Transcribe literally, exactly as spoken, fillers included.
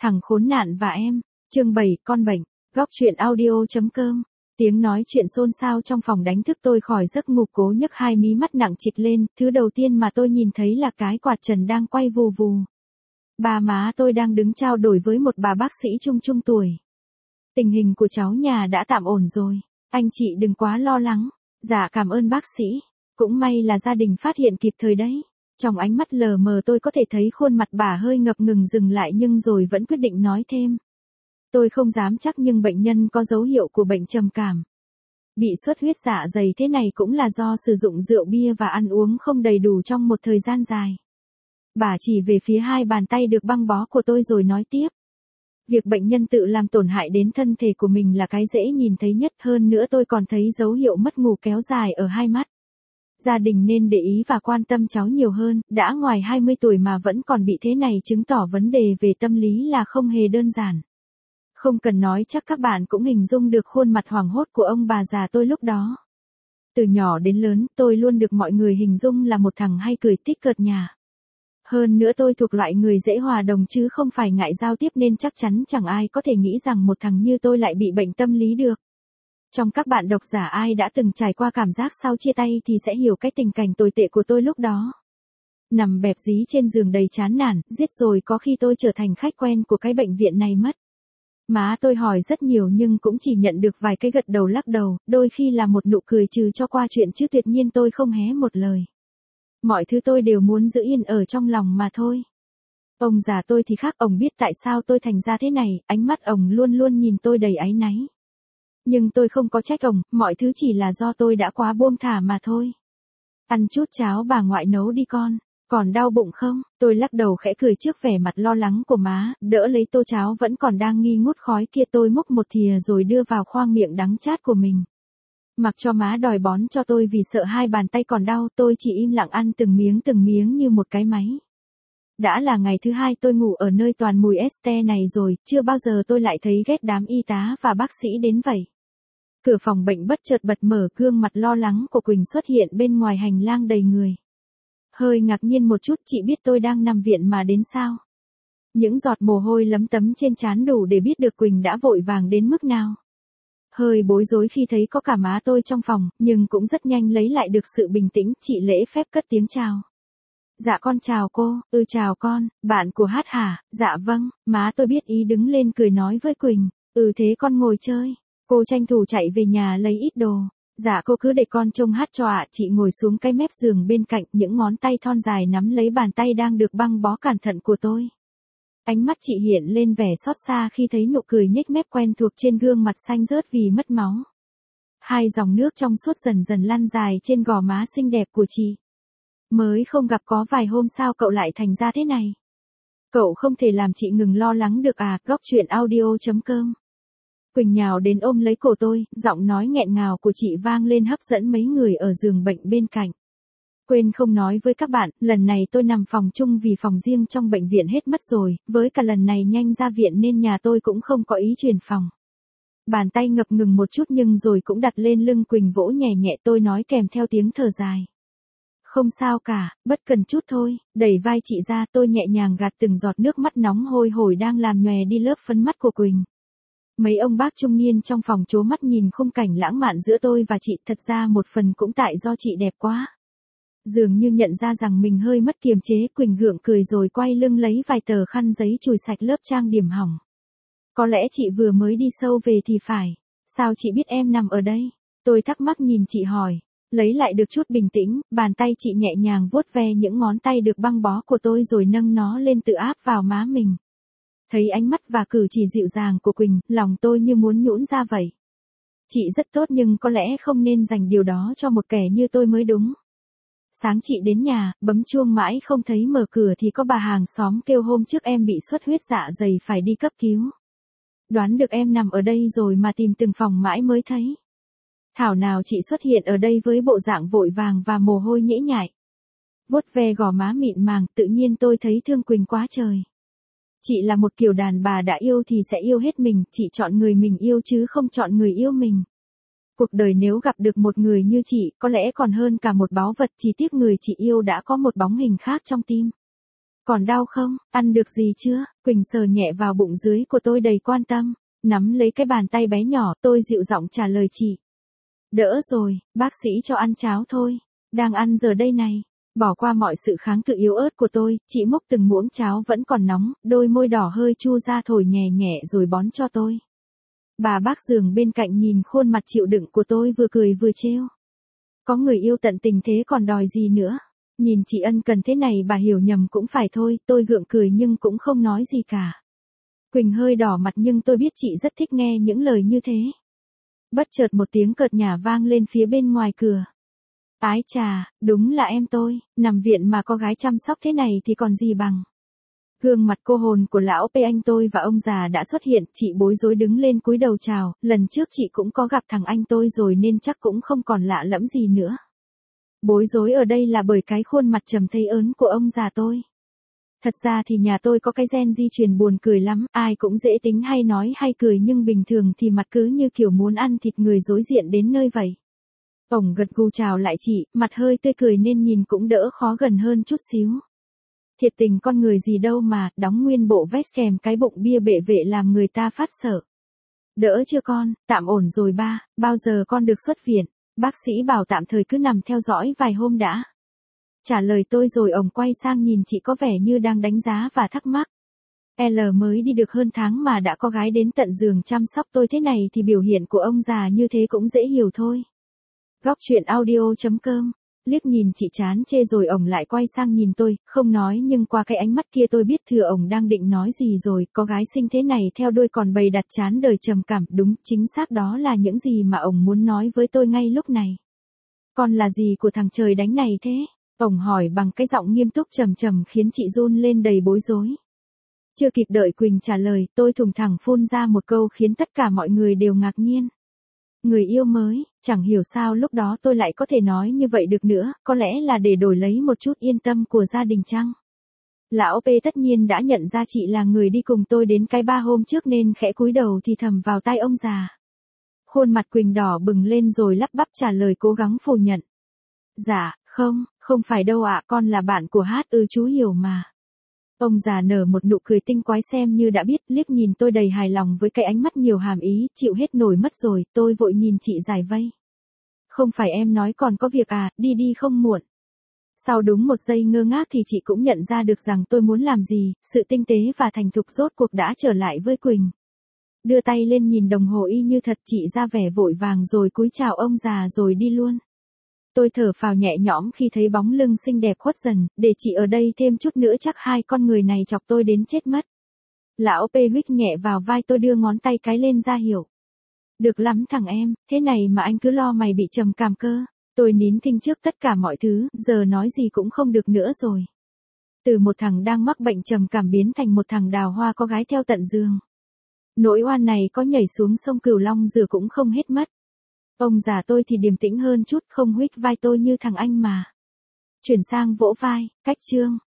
Thằng khốn nạn và em. Chương bảy, con bệnh. Góc truyện audio.com. Tiếng nói chuyện xôn xao trong phòng đánh thức tôi khỏi giấc ngủ, cố nhấc hai mí mắt nặng trịch lên, thứ đầu tiên mà tôi nhìn thấy là cái quạt trần đang quay vù vù. Ba má tôi đang đứng trao đổi với một bà bác sĩ trung trung tuổi. Tình hình của cháu nhà đã tạm ổn rồi, anh chị đừng quá lo lắng. Dạ cảm ơn bác sĩ, cũng may là gia đình phát hiện kịp thời đấy. Trong ánh mắt lờ mờ tôi có thể thấy khuôn mặt bà hơi ngập ngừng dừng lại nhưng rồi vẫn quyết định nói thêm. Tôi không dám chắc nhưng bệnh nhân có dấu hiệu của bệnh trầm cảm. Bị xuất huyết dạ dày thế này cũng là do sử dụng rượu bia và ăn uống không đầy đủ trong một thời gian dài. Bà chỉ về phía hai bàn tay được băng bó của tôi rồi nói tiếp. Việc bệnh nhân tự làm tổn hại đến thân thể của mình là cái dễ nhìn thấy nhất, hơn nữa tôi còn thấy dấu hiệu mất ngủ kéo dài ở hai mắt. Gia đình nên để ý và quan tâm cháu nhiều hơn, đã ngoài hai mươi tuổi mà vẫn còn bị thế này chứng tỏ vấn đề về tâm lý là không hề đơn giản. Không cần nói chắc các bạn cũng hình dung được khuôn mặt hoảng hốt của ông bà già tôi lúc đó. Từ nhỏ đến lớn, tôi luôn được mọi người hình dung là một thằng hay cười tích cợt nhà. Hơn nữa tôi thuộc loại người dễ hòa đồng chứ không phải ngại giao tiếp nên chắc chắn chẳng ai có thể nghĩ rằng một thằng như tôi lại bị bệnh tâm lý được. Trong các bạn độc giả ai đã từng trải qua cảm giác sau chia tay thì sẽ hiểu cái tình cảnh tồi tệ của tôi lúc đó. Nằm bẹp dí trên giường đầy chán nản, giết rồi có khi tôi trở thành khách quen của cái bệnh viện này mất. Má tôi hỏi rất nhiều nhưng cũng chỉ nhận được vài cái gật đầu lắc đầu, đôi khi là một nụ cười trừ cho qua chuyện chứ tuyệt nhiên tôi không hé một lời. Mọi thứ tôi đều muốn giữ yên ở trong lòng mà thôi. Ông già tôi thì khác, ông biết tại sao tôi thành ra thế này, ánh mắt ông luôn luôn nhìn tôi đầy áy náy. Nhưng tôi không có trách ông, mọi thứ chỉ là do tôi đã quá buông thả mà thôi. Ăn chút cháo bà ngoại nấu đi con, còn đau bụng không? Tôi lắc đầu khẽ cười trước vẻ mặt lo lắng của má, đỡ lấy tô cháo vẫn còn đang nghi ngút khói kia, tôi múc một thìa rồi đưa vào khoang miệng đắng chát của mình. Mặc cho má đòi bón cho tôi vì sợ hai bàn tay còn đau, tôi chỉ im lặng ăn từng miếng từng miếng như một cái máy. Đã là ngày thứ hai tôi ngủ ở nơi toàn mùi este này rồi, chưa bao giờ tôi lại thấy ghét đám y tá và bác sĩ đến vậy. Cửa phòng bệnh bất chợt bật mở, gương mặt lo lắng của Quỳnh xuất hiện bên ngoài hành lang đầy người. Hơi ngạc nhiên một chút, chị biết tôi đang nằm viện mà đến sao? Những giọt mồ hôi lấm tấm trên trán đủ để biết được Quỳnh đã vội vàng đến mức nào. Hơi bối rối khi thấy có cả má tôi trong phòng, nhưng cũng rất nhanh lấy lại được sự bình tĩnh, chị lễ phép cất tiếng chào. Dạ con chào cô, ừ chào con, bạn của Hát hả, dạ vâng, má tôi biết ý đứng lên cười nói với Quỳnh, ừ thế con ngồi chơi, cô tranh thủ chạy về nhà lấy ít đồ, dạ cô cứ để con trông Hát cho ạ. Chị ngồi xuống cái mép giường bên cạnh, những ngón tay thon dài nắm lấy bàn tay đang được băng bó cẩn thận của tôi. Ánh mắt chị hiện lên vẻ xót xa khi thấy nụ cười nhếch mép quen thuộc trên gương mặt xanh rớt vì mất máu. Hai dòng nước trong suốt dần dần lăn dài trên gò má xinh đẹp của chị. Mới không gặp có vài hôm sao cậu lại thành ra thế này? Cậu không thể làm chị ngừng lo lắng được à? Góc truyện audio.com. Quỳnh nhào đến ôm lấy cổ tôi, giọng nói nghẹn ngào của chị vang lên hấp dẫn mấy người ở giường bệnh bên cạnh. Quên không nói với các bạn, lần này tôi nằm phòng chung vì phòng riêng trong bệnh viện hết mất rồi, với cả lần này nhanh ra viện nên nhà tôi cũng không có ý chuyển phòng. Bàn tay ngập ngừng một chút nhưng rồi cũng đặt lên lưng Quỳnh vỗ nhẹ nhẹ, tôi nói kèm theo tiếng thở dài. Không sao cả, bất cần chút thôi, đẩy vai chị ra, tôi nhẹ nhàng gạt từng giọt nước mắt nóng hôi hổi đang làm nhòe đi lớp phấn mắt của Quỳnh. Mấy ông bác trung niên trong phòng trố mắt nhìn khung cảnh lãng mạn giữa tôi và chị, thật ra một phần cũng tại do chị đẹp quá. Dường như nhận ra rằng mình hơi mất kiềm chế, Quỳnh gượng cười rồi quay lưng lấy vài tờ khăn giấy chùi sạch lớp trang điểm hỏng. Có lẽ chị vừa mới đi sâu về thì phải, sao chị biết em nằm ở đây? Tôi thắc mắc nhìn chị hỏi, lấy lại được chút bình tĩnh, bàn tay chị nhẹ nhàng vuốt ve những ngón tay được băng bó của tôi rồi nâng nó lên tự áp vào má mình. Thấy ánh mắt và cử chỉ dịu dàng của Quỳnh, lòng tôi như muốn nhũn ra vậy. Chị rất tốt nhưng có lẽ không nên dành điều đó cho một kẻ như tôi mới đúng. Sáng chị đến nhà, bấm chuông mãi không thấy mở cửa thì có bà hàng xóm kêu hôm trước em bị xuất huyết dạ dày phải đi cấp cứu. Đoán được em nằm ở đây rồi mà tìm từng phòng mãi mới thấy. Thảo nào chị xuất hiện ở đây với bộ dạng vội vàng và mồ hôi nhễ nhại. Vuốt ve gò má mịn màng, tự nhiên tôi thấy thương Quỳnh quá trời. Chị là một kiểu đàn bà đã yêu thì sẽ yêu hết mình, chị chọn người mình yêu chứ không chọn người yêu mình. Cuộc đời nếu gặp được một người như chị, có lẽ còn hơn cả một báu vật, chỉ tiếc người chị yêu đã có một bóng hình khác trong tim. Còn đau không, ăn được gì chưa? Quỳnh sờ nhẹ vào bụng dưới của tôi đầy quan tâm, nắm lấy cái bàn tay bé nhỏ, tôi dịu giọng trả lời chị. Đỡ rồi, bác sĩ cho ăn cháo thôi, đang ăn giờ đây này. Bỏ qua mọi sự kháng cự yếu ớt của tôi, chị múc từng muỗng cháo vẫn còn nóng, đôi môi đỏ hơi chu ra thổi nhẹ nhẹ rồi bón cho tôi. Bà bác giường bên cạnh nhìn khuôn mặt chịu đựng của tôi vừa cười vừa trêu. Có người yêu tận tình thế còn đòi gì nữa. Nhìn chị ân cần thế này bà hiểu nhầm cũng phải thôi, tôi gượng cười nhưng cũng không nói gì cả. Quỳnh hơi đỏ mặt nhưng tôi biết chị rất thích nghe những lời như thế. Bất chợt một tiếng cợt nhả vang lên phía bên ngoài cửa. Ái chà, đúng là em tôi, nằm viện mà có gái chăm sóc thế này thì còn gì bằng. Gương mặt cô hồn của lão P anh tôi và ông già đã xuất hiện, chị bối rối đứng lên cúi đầu chào, lần trước chị cũng có gặp thằng anh tôi rồi nên chắc cũng không còn lạ lẫm gì nữa. Bối rối ở đây là bởi cái khuôn mặt trầm thây ớn của ông già tôi. Thật ra thì nhà tôi có cái gen di truyền buồn cười lắm, ai cũng dễ tính hay nói hay cười nhưng bình thường thì mặt cứ như kiểu muốn ăn thịt người đối diện đến nơi vậy. Ổng gật gù chào lại chị, mặt hơi tươi cười nên nhìn cũng đỡ khó gần hơn chút xíu. Thiệt tình con người gì đâu mà, đóng nguyên bộ vest kèm cái bụng bia bệ vệ làm người ta phát sợ. Đỡ chưa con, tạm ổn rồi ba, bao giờ con được xuất viện, bác sĩ bảo tạm thời cứ nằm theo dõi vài hôm đã. Trả lời tôi rồi ổng quay sang nhìn chị có vẻ như đang đánh giá và thắc mắc. L mới đi được hơn tháng mà đã có gái đến tận giường chăm sóc tôi thế này thì biểu hiện của ông già như thế cũng dễ hiểu thôi. Góc chuyện audio chấm com. Liếc nhìn chị chán chê rồi ổng lại quay sang nhìn tôi, không nói nhưng qua cái ánh mắt kia tôi biết thừa ổng đang định nói gì rồi, có gái xinh thế này theo đuôi còn bày đặt chán đời trầm cảm, đúng, chính xác đó là những gì mà ổng muốn nói với tôi ngay lúc này. Con là gì của thằng trời đánh này thế? Ổng hỏi bằng cái giọng nghiêm túc trầm trầm khiến chị run lên đầy bối rối. Chưa kịp đợi Quỳnh trả lời, tôi thùng thẳng phun ra một câu khiến tất cả mọi người đều ngạc nhiên. Người yêu mới, chẳng hiểu sao lúc đó tôi lại có thể nói như vậy được nữa, có lẽ là để đổi lấy một chút yên tâm của gia đình chăng? Lão P tất nhiên đã nhận ra chị là người đi cùng tôi đến cái ba hôm trước nên khẽ cúi đầu thì thầm vào tai ông già. Khuôn mặt Quỳnh đỏ bừng lên rồi lắp bắp trả lời cố gắng phủ nhận. Dạ, không, không phải đâu ạ, con là bạn của Hát ư chú hiểu mà. Ông già nở một nụ cười tinh quái xem như đã biết, liếc nhìn tôi đầy hài lòng với cái ánh mắt nhiều hàm ý, chịu hết nổi mất rồi, tôi vội nhìn chị giải vây. Không phải em nói còn có việc à, đi đi không muộn. Sau đúng một giây ngơ ngác thì chị cũng nhận ra được rằng tôi muốn làm gì, sự tinh tế và thành thục rốt cuộc đã trở lại với Quỳnh. Đưa tay lên nhìn đồng hồ y như thật, chị ra vẻ vội vàng rồi cúi chào ông già rồi đi luôn. Tôi thở phào nhẹ nhõm khi thấy bóng lưng xinh đẹp khuất dần, để chị ở đây thêm chút nữa chắc hai con người này chọc tôi đến chết mất. Lão P huých nhẹ vào vai tôi đưa ngón tay cái lên ra hiệu. Được lắm thằng em, thế này mà anh cứ lo mày bị trầm cảm cơ. Tôi nín thinh trước tất cả mọi thứ, giờ nói gì cũng không được nữa rồi. Từ một thằng đang mắc bệnh trầm cảm biến thành một thằng đào hoa có gái theo tận giường. Nỗi oan này có nhảy xuống sông Cửu Long rửa cũng không hết mất. Ông già tôi thì điềm tĩnh hơn chút, không huých vai tôi như thằng anh mà. Chuyển sang vỗ vai, cách chương.